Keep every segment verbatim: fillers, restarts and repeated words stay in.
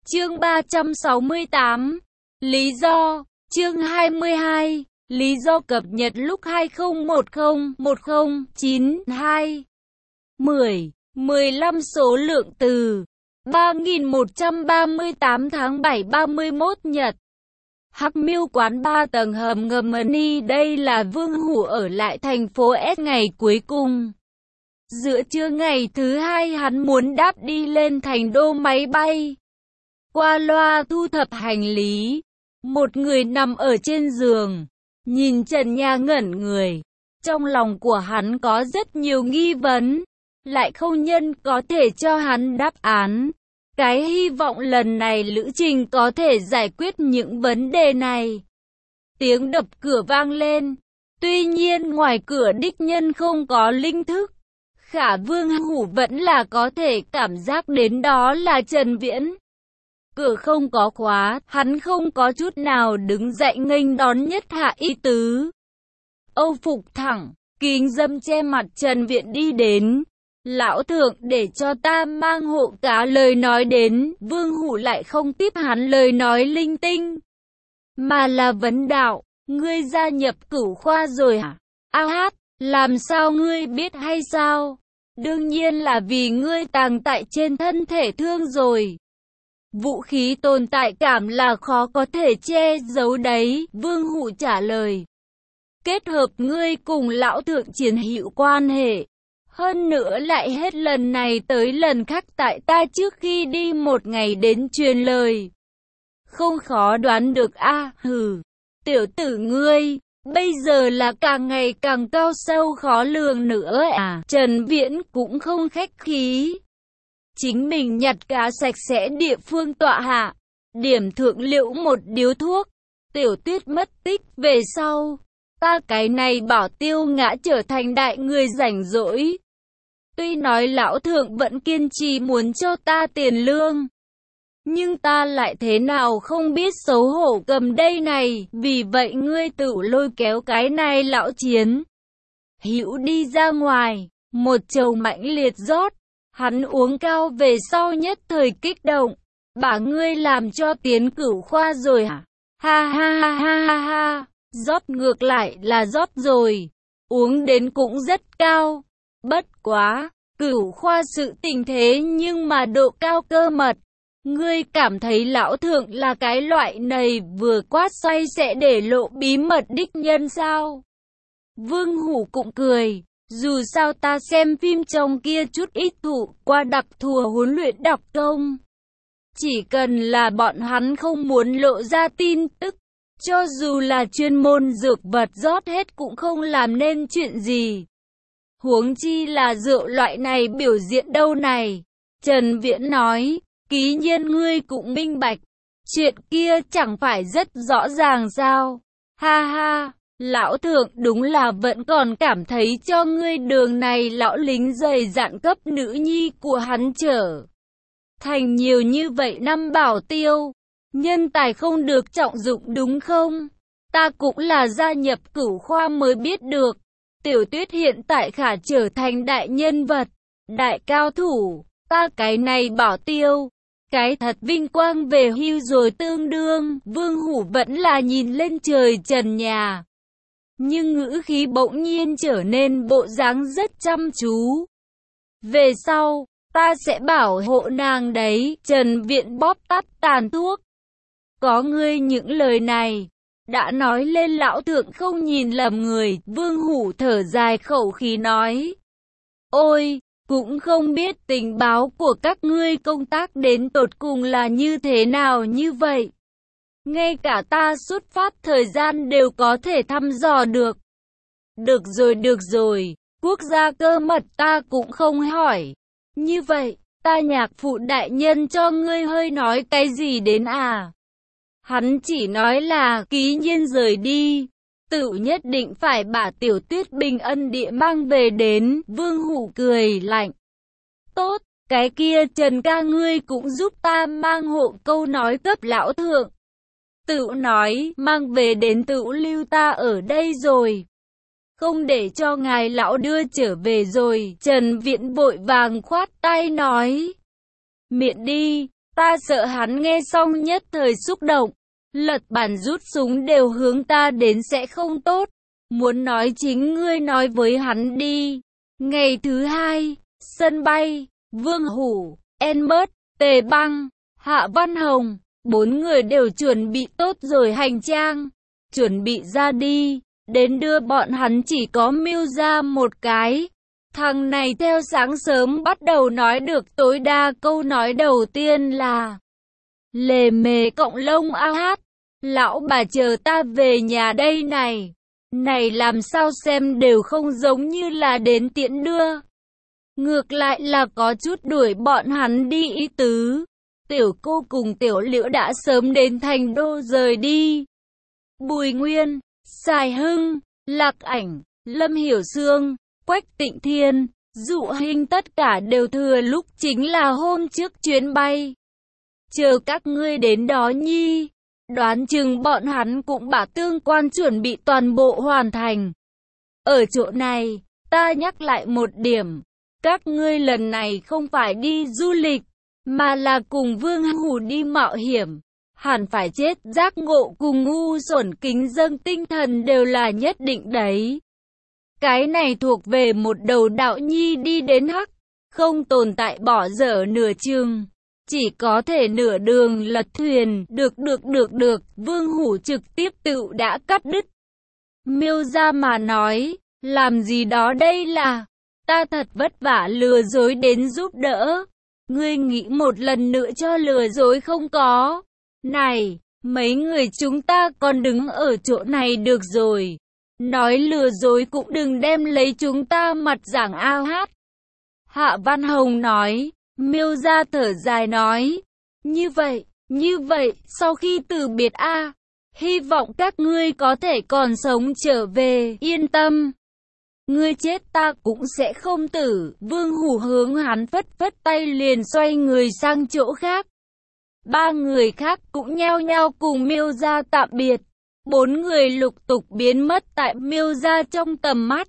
Chương ba trăm sáu mươi tám. Lý do. Chương hai mươi hai. Lý do cập nhật lúc hai không một không một không chín hai. mười. mười lăm số lượng từ. ba nghìn một trăm ba mươi tám tháng bảy ba mươi mốt Nhật. Hắc Miêu quán ba tầng hầm ngầm Money. Đây là Vương Hủ ở lại thành phố S ngày cuối cùng. Giữa trưa ngày thứ hai hắn muốn đáp đi lên thành đô máy bay. Qua loa thu thập hành lý. Một người nằm ở trên giường, nhìn trần nhà ngẩn người. Trong lòng của hắn có rất nhiều nghi vấn, lại không nhân có thể cho hắn đáp án. Cái hy vọng lần này lữ trình có thể giải quyết những vấn đề này. Tiếng đập cửa vang lên. Tuy nhiên ngoài cửa đích nhân không có linh thức. Khả Vương Hủ vẫn là có thể cảm giác đến đó là Trần Viễn. Cửa không có khóa, hắn không có chút nào đứng dậy nghênh đón nhất hạ ý tứ. Âu phục thẳng, kính dâm che mặt Trần Viễn đi đến. Lão thượng, để cho ta mang hộ cá lời nói đến. Vương Hủ lại không tiếp hắn lời nói linh tinh, mà là vấn đạo. Ngươi gia nhập Cửu Khoa rồi hả? A hát, làm sao ngươi biết hay sao? Đương nhiên là vì ngươi tàng tại trên thân thể thương rồi. Vũ khí tồn tại cảm là khó có thể che giấu đấy, Vương Hủ trả lời. Kết hợp ngươi cùng lão thượng chiến hữu quan hệ. Hơn nữa lại hết lần này tới lần khác tại ta trước khi đi một ngày đến truyền lời. Không khó đoán được a à, hừ. Tiểu tử ngươi, bây giờ là càng ngày càng cao sâu khó lường nữa à. Trần Viễn cũng không khách khí. Chính mình nhặt cá sạch sẽ địa phương tọa hạ. Điểm thượng liễu một điếu thuốc. Tiểu Tuyết mất tích về sau. Ta cái này bảo tiêu ngã trở thành đại người rảnh rỗi. Tuy nói lão thượng vẫn kiên trì muốn cho ta tiền lương, nhưng ta lại thế nào không biết xấu hổ cầm đây này. Vì vậy ngươi tự lôi kéo cái này lão chiến hữu đi ra ngoài. Một chầu mãnh liệt rót. Hắn uống cao về sau nhất thời kích động. Bà ngươi làm cho tiến Cửu Khoa rồi hả? Ha ha ha ha ha ha. Rót ngược lại là rót rồi. Uống đến cũng rất cao. Bất quá, Cửu Khoa sự tình thế nhưng mà độ cao cơ mật. Ngươi cảm thấy lão thượng là cái loại này vừa quát xoay sẽ để lộ bí mật đích nhân sao? Vương Hủ cũng cười. Dù sao ta xem phim trong kia chút ít thụ qua đặc thù huấn luyện đọc công. Chỉ cần là bọn hắn không muốn lộ ra tin tức, cho dù là chuyên môn dược vật rót hết cũng không làm nên chuyện gì. Huống chi là rượu loại này biểu diễn đâu này. Trần Viễn nói, ký nhiên ngươi cũng minh bạch. Chuyện kia chẳng phải rất rõ ràng sao? Ha ha. Lão thượng đúng là vẫn còn cảm thấy cho ngươi đường này lão lính dày dạn cấp nữ nhi của hắn trở thành nhiều như vậy năm bảo tiêu. Nhân tài không được trọng dụng đúng không? Ta cũng là gia nhập Cửu Khoa mới biết được. Tiểu Tuyết hiện tại khả trở thành đại nhân vật, đại cao thủ. Ta cái này bảo tiêu, cái thật vinh quang về hưu rồi tương đương. Vương Hủ vẫn là nhìn lên trời trần nhà, nhưng ngữ khí bỗng nhiên trở nên bộ dáng rất chăm chú. Về sau, ta sẽ bảo hộ nàng đấy. Trần Viễn bóp tắt tàn thuốc. Có ngươi những lời này, đã nói lên lão thượng không nhìn lầm người. Vương Hủ thở dài khẩu khí nói. Ôi, cũng không biết tình báo của các ngươi công tác đến tột cùng là như thế nào như vậy. Ngay cả ta xuất phát thời gian đều có thể thăm dò được. Được rồi được rồi, quốc gia cơ mật ta cũng không hỏi. Như vậy, ta nhạc phụ đại nhân cho ngươi hơi nói cái gì đến à? Hắn chỉ nói là ký nhiên rời đi, tự nhất định phải把Tiểu Tuyết bình ân địa mang về đến. Vương Hủ cười lạnh. Tốt, cái kia Trần ca ngươi cũng giúp ta mang hộ câu nói cấp lão thượng. Tự nói mang về đến tự lưu ta ở đây rồi, không để cho ngài lão đưa trở về rồi. Trần Viễn vội vàng khoát tay nói. Miệng đi, Ta sợ hắn nghe xong nhất thời xúc động, lật bàn rút súng đều hướng ta đến sẽ không tốt. Muốn nói chính ngươi nói với hắn đi. Ngày thứ hai, sân bay, Vương Hủ, Enbert, Tề Băng, Hạ Văn Hồng, bốn người đều chuẩn bị tốt rồi hành trang, chuẩn bị ra đi. Đến đưa bọn hắn chỉ có Mưu ra một cái. Thằng này theo sáng sớm bắt đầu nói được tối đa câu nói đầu tiên là lề mề cộng lông a hát. Lão bà chờ ta về nhà đây này. Này làm sao xem đều không giống như là đến tiễn đưa. Ngược lại là có chút đuổi bọn hắn đi ý tứ. Tiểu cô cùng tiểu liễu đã sớm đến thành đô rời đi. Bùi Nguyên, Sài Hưng, Lạc Ảnh, Lâm Hiểu Sương, Quách Tịnh Thiên, Dụ Hinh tất cả đều thừa lúc chính là hôm trước chuyến bay. Chờ các ngươi đến đó nhi. Đoán chừng bọn hắn cũng bảo tương quan chuẩn bị toàn bộ hoàn thành. Ở chỗ này, ta nhắc lại một điểm. Các ngươi lần này không phải đi du lịch, mà là cùng Vương Hủ đi mạo hiểm. Hẳn phải chết giác ngộ cùng ngu xuẩn kính dâng tinh thần đều là nhất định đấy. Cái này thuộc về một đầu đạo nhi đi đến hắc, không tồn tại bỏ dở nửa chừng. Chỉ có thể nửa đường lật thuyền, được được được được, Vương Hủ trực tiếp tự đã cắt đứt. Miêu ra mà nói, làm gì đó đây là, ta thật vất vả lừa dối đến giúp đỡ. Ngươi nghĩ một lần nữa cho lừa dối không có. Này, mấy người chúng ta còn đứng ở chỗ này được rồi. Nói lừa dối cũng đừng đem lấy chúng ta mặt giảng ao hát. Hạ Văn Hồng nói. Miêu ra thở dài nói, như vậy, như vậy, sau khi từ biệt a, hy vọng các ngươi có thể còn sống trở về, yên tâm. Ngươi chết ta cũng sẽ không tử. Vương Hủ hướng hắn phất phất tay liền xoay người sang chỗ khác. Ba người khác cũng nhao nhao cùng Miêu ra tạm biệt. Bốn người lục tục biến mất tại Miêu ra trong tầm mắt.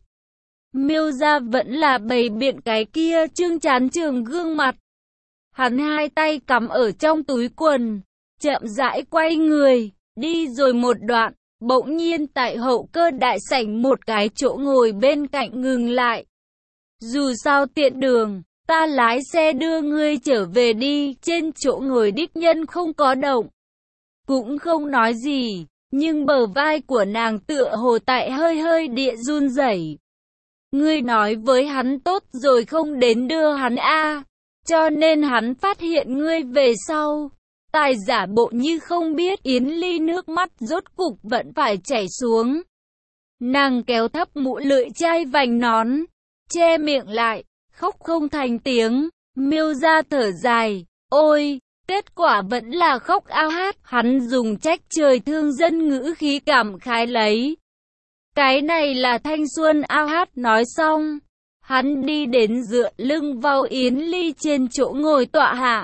Miêu ra vẫn là bày biện cái kia trương chán trường gương mặt. Hắn hai tay cắm ở trong túi quần, chậm rãi quay người, đi rồi một đoạn, bỗng nhiên tại hậu cơ đại sảnh một cái chỗ ngồi bên cạnh ngừng lại. Dù sao tiện đường, ta lái xe đưa ngươi trở về đi, trên chỗ ngồi đích nhân không có động. Cũng không nói gì, nhưng bờ vai của nàng tựa hồ tại hơi hơi địa run rẩy. Ngươi nói với hắn tốt rồi không đến đưa hắn a, cho nên hắn phát hiện ngươi về sau. Tài giả bộ như không biết. Yến Ly nước mắt rốt cục vẫn phải chảy xuống. Nàng kéo thấp mũ lưỡi chai vành nón, che miệng lại, khóc không thành tiếng. Miêu ra thở dài, ôi, kết quả vẫn là khóc ao hát. Hắn dùng trách trời thương dân ngữ khí cảm khái lấy. Cái này là thanh xuân ao hát. Nói xong, hắn đi đến dựa lưng vào Yến Ly trên chỗ ngồi tọa hạ.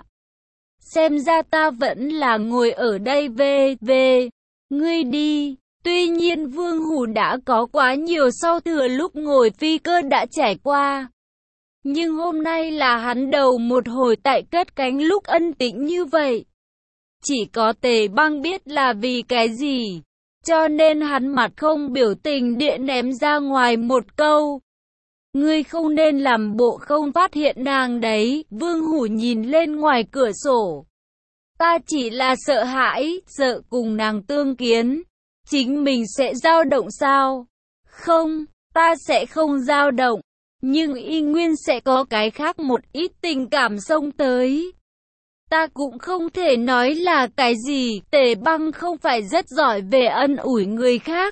Xem ra ta vẫn là ngồi ở đây về, về, ngươi đi. Tuy nhiên Vương Hủ đã có quá nhiều sau thừa lúc ngồi phi cơ đã trải qua. Nhưng hôm nay là hắn đầu một hồi tại cất cánh lúc ân tĩnh như vậy. Chỉ có Tề Băng biết là vì cái gì. Cho nên hắn mặt không biểu tình địa ném ra ngoài một câu. Ngươi không nên làm bộ không phát hiện nàng đấy. Vương Hủ nhìn lên ngoài cửa sổ. Ta chỉ là sợ hãi, sợ cùng nàng tương kiến. Chính mình sẽ dao động sao? Không, ta sẽ không dao động. Nhưng y nguyên sẽ có cái khác một ít tình cảm xông tới. Ta cũng không thể nói là cái gì. Tề Băng không phải rất giỏi về ân ủi người khác.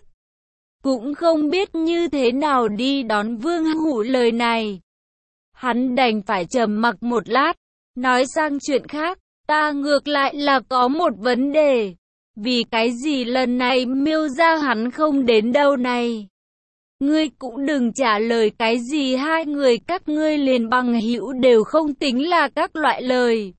Cũng không biết như thế nào đi đón Vương Hủ lời này. Hắn đành phải trầm mặc một lát, nói sang chuyện khác. Ta ngược lại là có một vấn đề. Vì cái gì lần này Miêu ra hắn không đến đâu này? Ngươi cũng đừng trả lời cái gì hai người các ngươi liền bằng hữu đều không tính là các loại lời.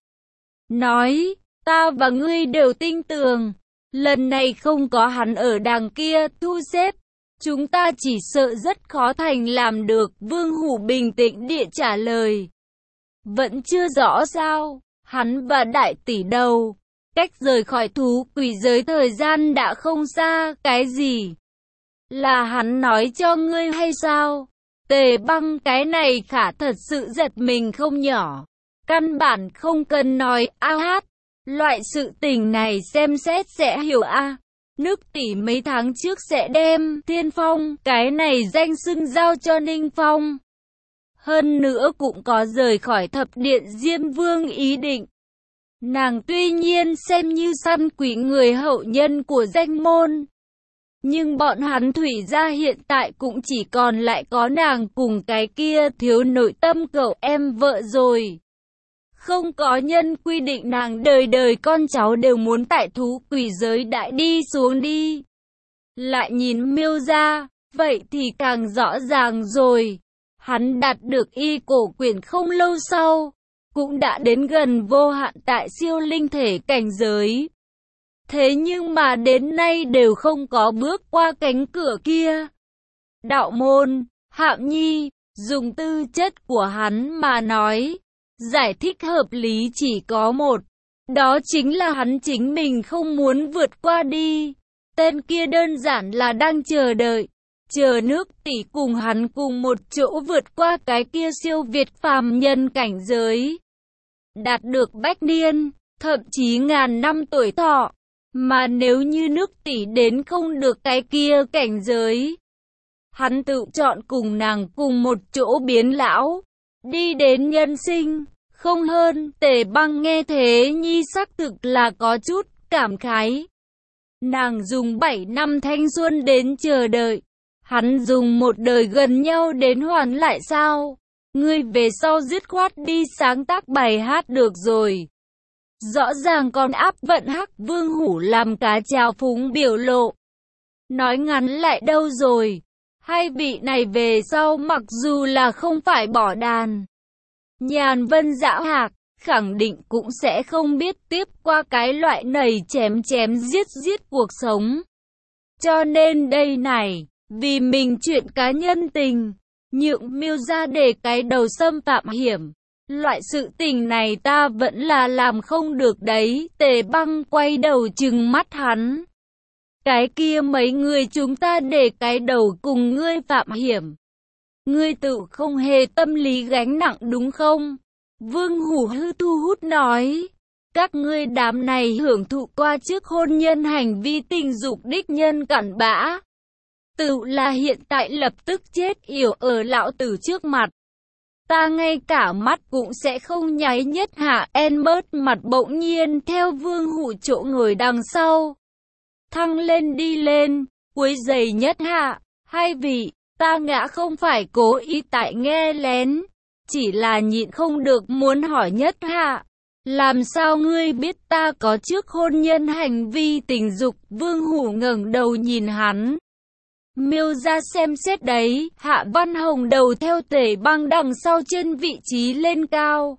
Nói, ta và ngươi đều tin tưởng. Lần này không có hắn ở đằng kia thu xếp. Chúng ta chỉ sợ rất khó thành làm được. Vương Hủ bình tĩnh địa trả lời. Vẫn chưa rõ sao? Hắn và đại tỷ đầu, cách rời khỏi thú quỷ giới thời gian đã không xa, cái gì? Là hắn nói cho ngươi hay sao? Tề Băng cái này khả thật sự giật mình không nhỏ. Căn bản không cần nói, a hát. Loại sự tình này xem xét sẽ hiểu a. Nước tỷ mấy tháng trước sẽ đem Thiên Phong, cái này danh xưng giao cho Ninh Phong. Hơn nữa cũng có rời khỏi thập điện Diêm Vương ý định. Nàng tuy nhiên xem như săn quỷ người hậu nhân của danh môn. Nhưng bọn hắn Thủy gia hiện tại cũng chỉ còn lại có nàng cùng cái kia thiếu nội tâm cậu em vợ rồi. Không có nhân quy định nàng đời đời con cháu đều muốn tại thú quỷ giới đại đi xuống đi. Lại nhìn Miêu gia, vậy thì càng rõ ràng rồi. Hắn đạt được y cổ quyển không lâu sau, cũng đã đến gần vô hạn tại siêu linh thể cảnh giới. Thế nhưng mà đến nay đều không có bước qua cánh cửa kia. Đạo môn, Hạm Nhi, dùng tư chất của hắn mà nói, giải thích hợp lý chỉ có một. Đó chính là hắn chính mình không muốn vượt qua đi. Tên kia đơn giản là đang chờ đợi. Chờ nước tỷ cùng hắn cùng một chỗ vượt qua cái kia siêu việt phàm nhân cảnh giới. Đạt được bách niên, thậm chí ngàn năm tuổi thọ. Mà nếu như nước tỷ đến không được cái kia cảnh giới, hắn tự chọn cùng nàng cùng một chỗ biến lão, đi đến nhân sinh, không hơn. Tề Băng nghe thế nhi xác thực là có chút cảm khái. Nàng dùng bảy năm thanh xuân đến chờ đợi, hắn dùng một đời gần nhau đến hoàn lại sao? Ngươi về sau dứt khoát đi sáng tác bài hát được rồi. Rõ ràng còn áp vận Hắc Vương Hủ làm cá trào phúng biểu lộ. Nói ngắn lại đâu rồi, hai vị này về sau mặc dù là không phải bỏ đàn. Nhàn Vân Dã Hạc, khẳng định cũng sẽ không biết tiếp qua cái loại nầy chém chém giết giết cuộc sống. Cho nên đây này, vì mình chuyện cá nhân tình, nhượng Miêu gia để cái đầu xâm phạm hiểm. Loại sự tình này ta vẫn là làm không được đấy. Tề Băng quay đầu trừng mắt hắn. Cái kia mấy người chúng ta để cái đầu cùng ngươi phạm hiểm. Ngươi tự không hề tâm lý gánh nặng đúng không? Vương Hủ Hư thu hút nói. Các ngươi đám này hưởng thụ qua trước hôn nhân hành vi tình dục đích nhân cặn bã. Tự là hiện tại lập tức chết yểu ở lão tử trước mặt. Ta ngay cả mắt cũng sẽ không nháy nhất hạ. Enbert mặt bỗng nhiên theo Vương Hủ chỗ ngồi đằng sau. Thăng lên đi lên, quấy giày nhất hạ. Hai vị, ta ngã không phải cố ý tại nghe lén. Chỉ là nhịn không được muốn hỏi nhất hạ. Làm sao ngươi biết ta có trước hôn nhân hành vi tình dục? Vương Hủ ngẩng đầu nhìn hắn. Miêu gia xem xét đấy. Hạ Văn Hồng đầu theo Tề Băng đằng sau chân vị trí lên cao.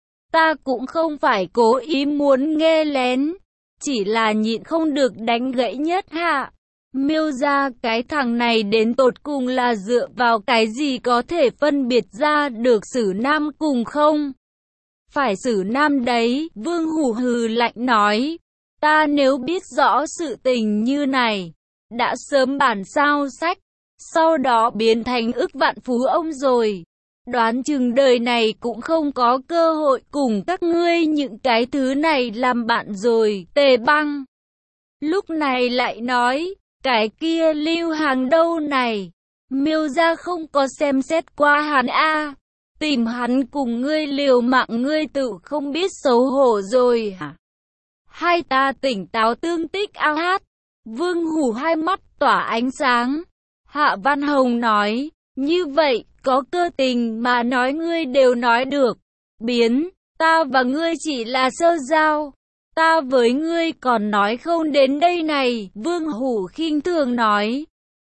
Ta cũng không phải cố ý muốn nghe lén, chỉ là nhịn không được đánh gãy nhất hạ. Miêu gia cái thằng này đến tột cùng là dựa vào cái gì có thể phân biệt ra được xử nam cùng không? Phải xử nam đấy. Vương Hủ hừ lạnh nói. Ta nếu biết rõ sự tình như này, đã sớm bản sao sách, sau đó biến thành ức vạn phú ông rồi. Đoán chừng đời này cũng không có cơ hội cùng các ngươi những cái thứ này làm bạn rồi. Tề Băng lúc này lại nói, cái kia Lưu Hàng đâu này? Miêu gia không có xem xét qua hắn a à. Tìm hắn cùng ngươi liều mạng ngươi tự không biết xấu hổ rồi hả? Hai ta tỉnh táo tương tích a hát. Vương Hủ hai mắt tỏa ánh sáng. Hạ Văn Hồng nói, như vậy, có cơ tình mà nói ngươi đều nói được. Biến, ta và ngươi chỉ là sơ giao. Ta với ngươi còn nói không đến đây này. Vương Hủ khinh thường nói.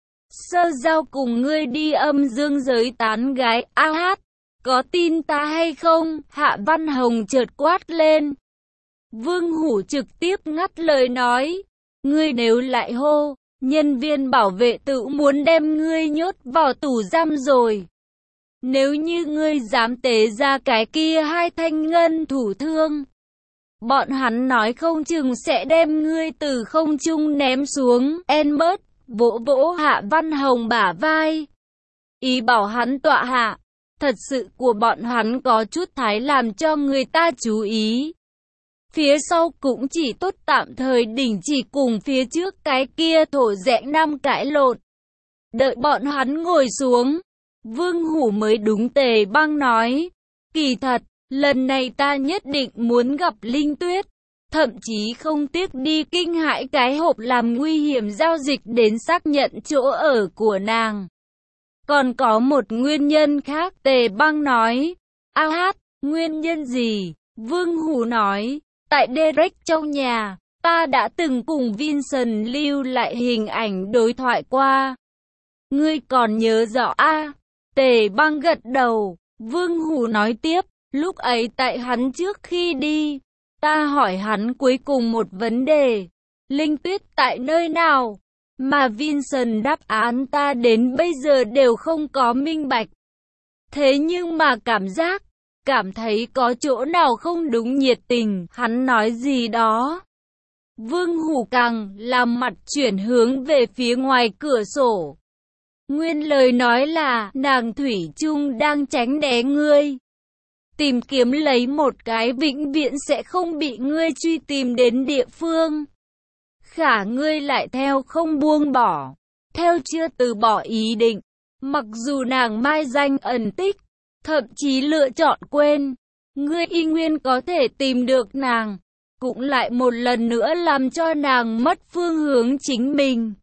Sơ giao cùng ngươi đi âm dương giới tán gái a hát. Có tin ta hay không? Hạ Văn Hồng chợt quát lên. Vương Hủ trực tiếp ngắt lời nói. Ngươi nếu lại hô, nhân viên bảo vệ tự muốn đem ngươi nhốt vào tù giam rồi. Nếu như ngươi dám tế ra cái kia hai thanh ngân thủ thương, Bọn hắn nói không chừng sẽ đem ngươi từ không trung ném xuống. Albert vỗ vỗ Hạ Văn Hồng bả vai, ý bảo hắn tọa hạ. Thật sự của bọn hắn có chút thái làm cho người ta chú ý. Phía sau cũng chỉ tốt tạm thời đình chỉ cùng phía trước cái kia thổ rẽnh năm cãi lộn. Đợi bọn hắn ngồi xuống, Vương Hủ mới đúng Tề Băng nói, kỳ thật, lần này ta nhất định muốn gặp Linh Tuyết, thậm chí không tiếc đi kinh hãi cái hộp làm nguy hiểm giao dịch đến xác nhận chỗ ở của nàng. Còn có một nguyên nhân khác, Tề Băng nói. A hát, nguyên nhân gì? Vương Hủ nói, tại Derek trong nhà, ta đã từng cùng Vincent lưu lại hình ảnh đối thoại qua. Ngươi còn nhớ rõ a? À? Tề Băng gật đầu. Vương Hủ nói tiếp, lúc ấy tại hắn trước khi đi, ta hỏi hắn cuối cùng một vấn đề, Linh Tuyết tại nơi nào? Mà Vincent đáp án ta đến bây giờ đều không có minh bạch. Thế nhưng mà cảm giác, cảm thấy có chỗ nào không đúng, nhiệt tình, hắn nói gì đó. Vương Hủ càng làm mặt chuyển hướng về phía ngoài cửa sổ. Nguyên lời nói là, nàng thủy chung đang tránh né ngươi. Tìm kiếm lấy một cái vĩnh viễn sẽ không bị ngươi truy tìm đến địa phương. Khả ngươi lại theo không buông bỏ, theo chưa từ bỏ ý định. Mặc dù nàng mai danh ẩn tích, thậm chí lựa chọn quên, ngươi y nguyên có thể tìm được nàng, cũng lại một lần nữa làm cho nàng mất phương hướng chính mình.